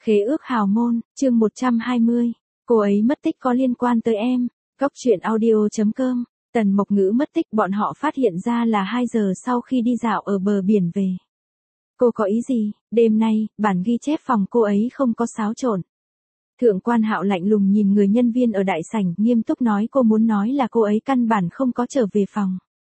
Khế ước hào môn, chương 120. Cô ấy mất tích có liên quan tới em. Góc truyện audio.com. Tần Mộc Ngữ mất tích bọn họ phát hiện ra là 2 giờ sau khi đi dạo ở bờ biển về. Cô có ý gì? Đêm nay, bản ghi chép phòng cô ấy không có xáo trộn. Thượng quan Hạo lạnh lùng nhìn người nhân viên ở đại sảnh, nghiêm túc nói cô muốn nói là cô ấy căn bản không có trở về phòng.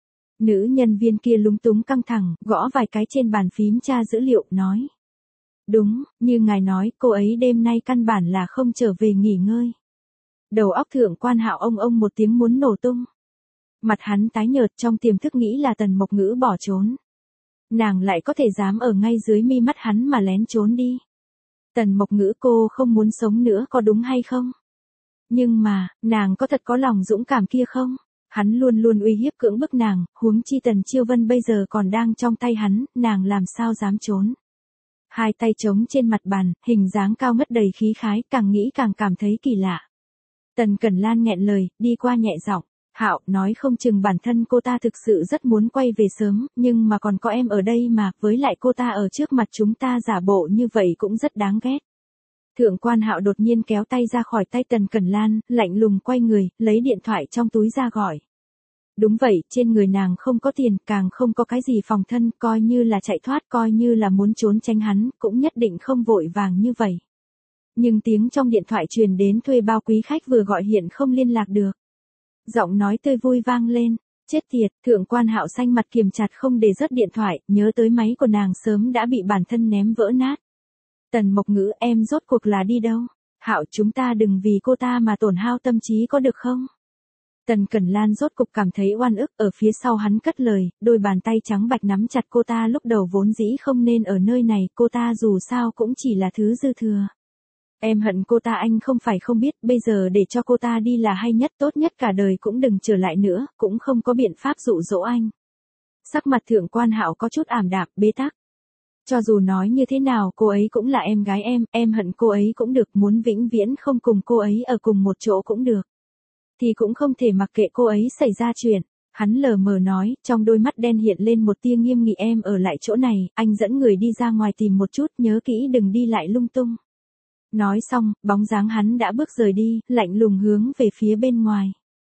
Nữ nhân viên kia lúng túng căng thẳng, gõ vài cái trên bàn phím tra dữ liệu, nói. Đúng, như ngài nói, cô ấy đêm nay căn bản là không trở về nghỉ ngơi. Đầu óc thượng quan Hạo ông một tiếng muốn nổ tung. Mặt hắn tái nhợt, trong tiềm thức nghĩ là Tần Mộc Ngữ bỏ trốn. Nàng lại có thể dám ở ngay dưới mi mắt hắn mà lén trốn đi. Tần Mộc Ngữ, cô không muốn sống nữa có đúng hay không? Nhưng mà, nàng có thật có lòng dũng cảm kia không? Hắn luôn luôn uy hiếp cưỡng bức nàng, huống chi Tần Chiêu Vân bây giờ còn đang trong tay hắn, nàng làm sao dám trốn? Hai tay trống trên mặt bàn, hình dáng cao ngất đầy khí khái, càng nghĩ càng cảm thấy kỳ lạ. Tần Cẩn Lan nghẹn lời, đi qua nhẹ giọng, Hạo, nói không chừng bản thân cô ta thực sự rất muốn quay về sớm, nhưng mà còn có em ở đây mà, với lại cô ta ở trước mặt chúng ta giả bộ như vậy cũng rất đáng ghét. Thượng quan Hạo đột nhiên kéo tay ra khỏi tay Tần Cẩn Lan, lạnh lùng quay người, lấy điện thoại trong túi ra gọi. Đúng vậy, trên người nàng không có tiền, càng không có cái gì phòng thân, coi như là chạy thoát, coi như là muốn trốn tránh hắn, cũng nhất định không vội vàng như vậy. Nhưng tiếng trong điện thoại truyền đến thuê bao quý khách vừa gọi hiện không liên lạc được. Giọng nói tươi vui vang lên, chết tiệt, thượng quan Hạo xanh mặt kiềm chặt không để rớt điện thoại, nhớ tới máy của nàng sớm đã bị bản thân ném vỡ nát. Tần Mộc Ngữ, em rốt cuộc là đi đâu? Hạo, chúng ta đừng vì cô ta mà tổn hao tâm trí có được không? Tần Cẩn Lan rốt cục cảm thấy oan ức, ở phía sau hắn cất lời, đôi bàn tay trắng bạch nắm chặt cô ta lúc đầu vốn dĩ không nên ở nơi này, cô ta dù sao cũng chỉ là thứ dư thừa. Em hận cô ta, anh không phải không biết, bây giờ để cho cô ta đi là hay nhất, tốt nhất cả đời cũng đừng trở lại nữa, cũng không có biện pháp dụ dỗ anh. Sắc mặt thượng quan Hạo có chút ảm đạm, bế tắc. Cho dù nói như thế nào cô ấy cũng là em gái em hận cô ấy cũng được, muốn vĩnh viễn không cùng cô ấy ở cùng một chỗ cũng được. Thì cũng không thể mặc kệ cô ấy xảy ra chuyện. Hắn lờ mờ nói, trong đôi mắt đen hiện lên một tia nghiêm nghị, em ở lại chỗ này, anh dẫn người đi ra ngoài tìm một chút, nhớ kỹ đừng đi lại lung tung. Nói xong, bóng dáng hắn đã bước rời đi, lạnh lùng hướng về phía bên ngoài.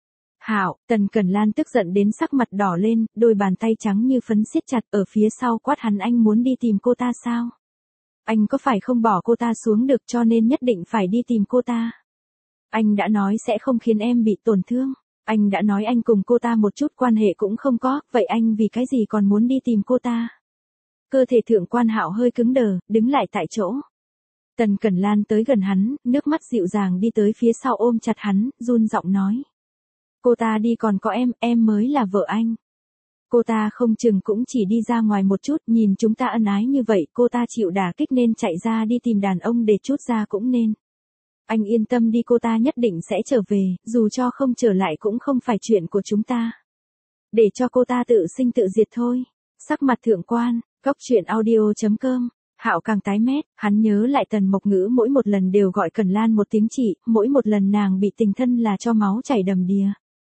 Hạo, Tần Cẩn Lan tức giận đến sắc mặt đỏ lên, đôi bàn tay trắng như phấn siết chặt ở phía sau quát hắn, anh muốn đi tìm cô ta sao? Anh có phải không bỏ cô ta xuống được cho nên nhất định phải đi tìm cô ta? Anh đã nói sẽ không khiến em bị tổn thương. Anh đã nói anh cùng cô ta một chút quan hệ cũng không có, vậy anh vì cái gì còn muốn đi tìm cô ta? Cơ thể thượng quan Hạo hơi cứng đờ, đứng lại tại chỗ. Tần Cẩn Lan tới gần hắn, nước mắt dịu dàng đi tới phía sau ôm chặt hắn, run giọng nói. Cô ta đi còn có em mới là vợ anh. Cô ta không chừng cũng chỉ đi ra ngoài một chút, nhìn chúng ta ân ái như vậy, cô ta chịu đả kích nên chạy ra đi tìm đàn ông để trút ra cũng nên. Anh yên tâm đi, cô ta nhất định sẽ trở về, dù cho không trở lại cũng không phải chuyện của chúng ta. Để cho cô ta tự sinh tự diệt thôi. Sắc mặt thượng quan, góc truyện audio.com. Hạo càng tái mét, hắn nhớ lại Tần Mộc Ngữ mỗi một lần đều gọi Cẩn Lan một tiếng chị, mỗi một lần nàng bị tình thân là cho máu chảy đầm đìa.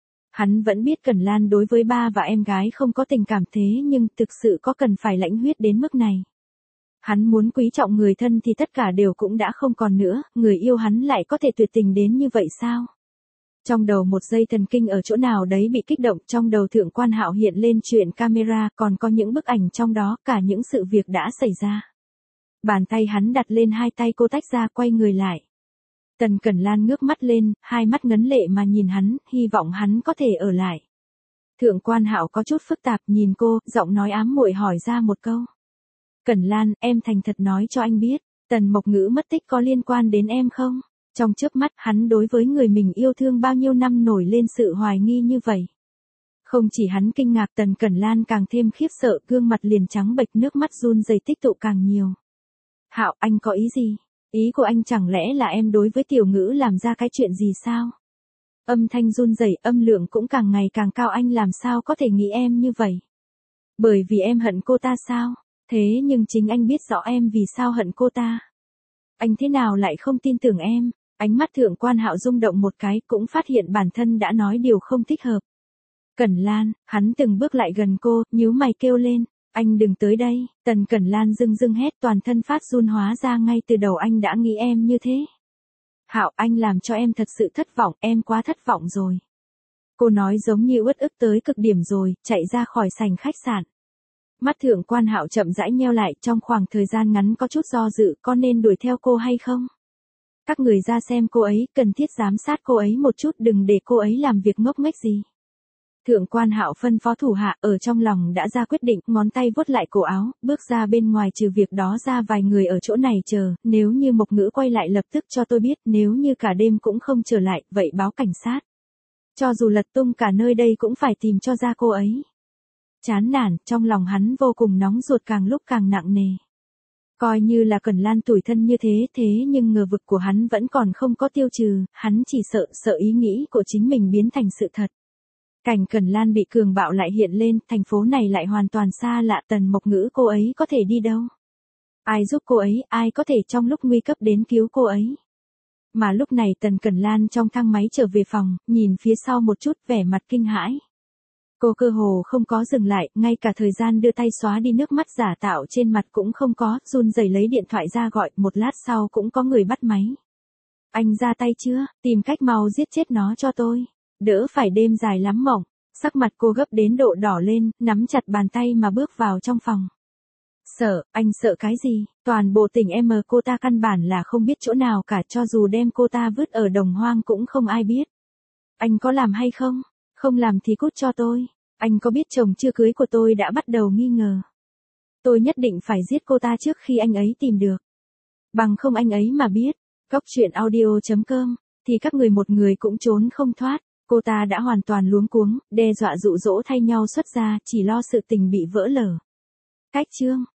Hắn vẫn biết Cẩn Lan đối với ba và em gái không có tình cảm thế nhưng thực sự có cần phải lãnh huyết đến mức này. Hắn muốn quý trọng người thân thì tất cả đều cũng đã không còn nữa, người yêu hắn lại có thể tuyệt tình đến như vậy sao? Trong đầu một dây thần kinh ở chỗ nào đấy bị kích động, trong đầu thượng quan Hạo hiện lên chuyện camera, còn có những bức ảnh trong đó, cả những sự việc đã xảy ra. Bàn tay hắn đặt lên hai tay cô tách ra, quay người lại. Tần Cẩn Lan ngước mắt lên, hai mắt ngấn lệ mà nhìn hắn, hy vọng hắn có thể ở lại. Thượng quan Hạo có chút phức tạp nhìn cô, giọng nói ám muội hỏi ra một câu. Cẩn Lan, em thành thật nói cho anh biết, Tần Mộc Ngữ mất tích có liên quan đến em không? Trong chớp mắt hắn đối với người mình yêu thương bao nhiêu năm nổi lên sự hoài nghi như vậy. Không chỉ hắn kinh ngạc, Tần Cẩn Lan càng thêm khiếp sợ, gương mặt liền trắng bệch, nước mắt run rẩy tích tụ càng nhiều. Hạo, anh có ý gì? Ý của anh chẳng lẽ là em đối với Tiểu Ngữ làm ra cái chuyện gì sao? Âm thanh run rẩy, âm lượng cũng càng ngày càng cao, anh làm sao có thể nghĩ em như vậy? Bởi vì em hận cô ta sao? Thế nhưng chính anh biết rõ em vì sao hận cô ta. Anh thế nào lại không tin tưởng em? Ánh mắt thượng quan Hạo rung động một cái, cũng phát hiện bản thân đã nói điều không thích hợp. Cẩn Lan, hắn từng bước lại gần cô, nhíu mày kêu lên. Anh đừng tới đây, Tần Cẩn Lan dưng dưng hét, toàn thân phát run, hóa ra ngay từ đầu anh đã nghĩ em như thế. Hạo, anh làm cho em thật sự thất vọng, em quá thất vọng rồi. Cô nói giống như uất ức tới cực điểm rồi, chạy ra khỏi sảnh khách sạn. Mắt Thượng quan Hạo chậm rãi nheo lại, trong khoảng thời gian ngắn có chút do dự, có nên đuổi theo cô hay không? Các người ra xem cô ấy, cần thiết giám sát cô ấy một chút, đừng để cô ấy làm việc ngốc nghếch gì. Thượng quan Hạo phân phó thủ hạ, ở trong lòng đã ra quyết định, ngón tay vuốt lại cổ áo, bước ra bên ngoài. Trừ việc đó ra vài người ở chỗ này chờ, nếu như Mộc Ngữ quay lại lập tức cho tôi biết, nếu như cả đêm cũng không trở lại, vậy báo cảnh sát. Cho dù lật tung cả nơi đây cũng phải tìm cho ra cô ấy. Chán nản, trong lòng hắn vô cùng nóng ruột, càng lúc càng nặng nề. Coi như là Cẩn Lan tủi thân như thế nhưng ngờ vực của hắn vẫn còn không có tiêu trừ, hắn chỉ sợ ý nghĩ của chính mình biến thành sự thật. Cảnh Cẩn Lan bị cường bạo lại hiện lên, thành phố này lại hoàn toàn xa lạ. Tần Mộc Ngữ cô ấy có thể đi đâu? Ai giúp cô ấy, ai có thể trong lúc nguy cấp đến cứu cô ấy? Mà lúc này Tần Cẩn Lan trong thang máy trở về phòng, nhìn phía sau một chút, vẻ mặt kinh hãi. Cô cơ hồ không có dừng lại, ngay cả thời gian đưa tay xóa đi nước mắt giả tạo trên mặt cũng không có, run rẩy lấy điện thoại ra gọi, một lát sau cũng có người bắt máy. Anh ra tay chưa, tìm cách mau giết chết nó cho tôi. Đỡ phải đêm dài lắm mộng. Sắc mặt cô gấp đến độ đỏ lên, nắm chặt bàn tay mà bước vào trong phòng. Sợ, anh sợ cái gì? Toàn bộ tỉnh M cô ta căn bản là không biết chỗ nào cả, cho dù đem cô ta vứt ở đồng hoang cũng không ai biết. Anh có làm hay không? Không làm thì cút cho tôi. Anh có biết chồng chưa cưới của tôi đã bắt đầu nghi ngờ. Tôi nhất định phải giết cô ta trước khi anh ấy tìm được. Bằng không anh ấy mà biết, Cóc Truyện Audio.com, thì các người một người cũng trốn không thoát. Cô ta đã hoàn toàn luống cuống, đe dọa dụ dỗ thay nhau xuất ra, chỉ lo sự tình bị vỡ lở. Cách chương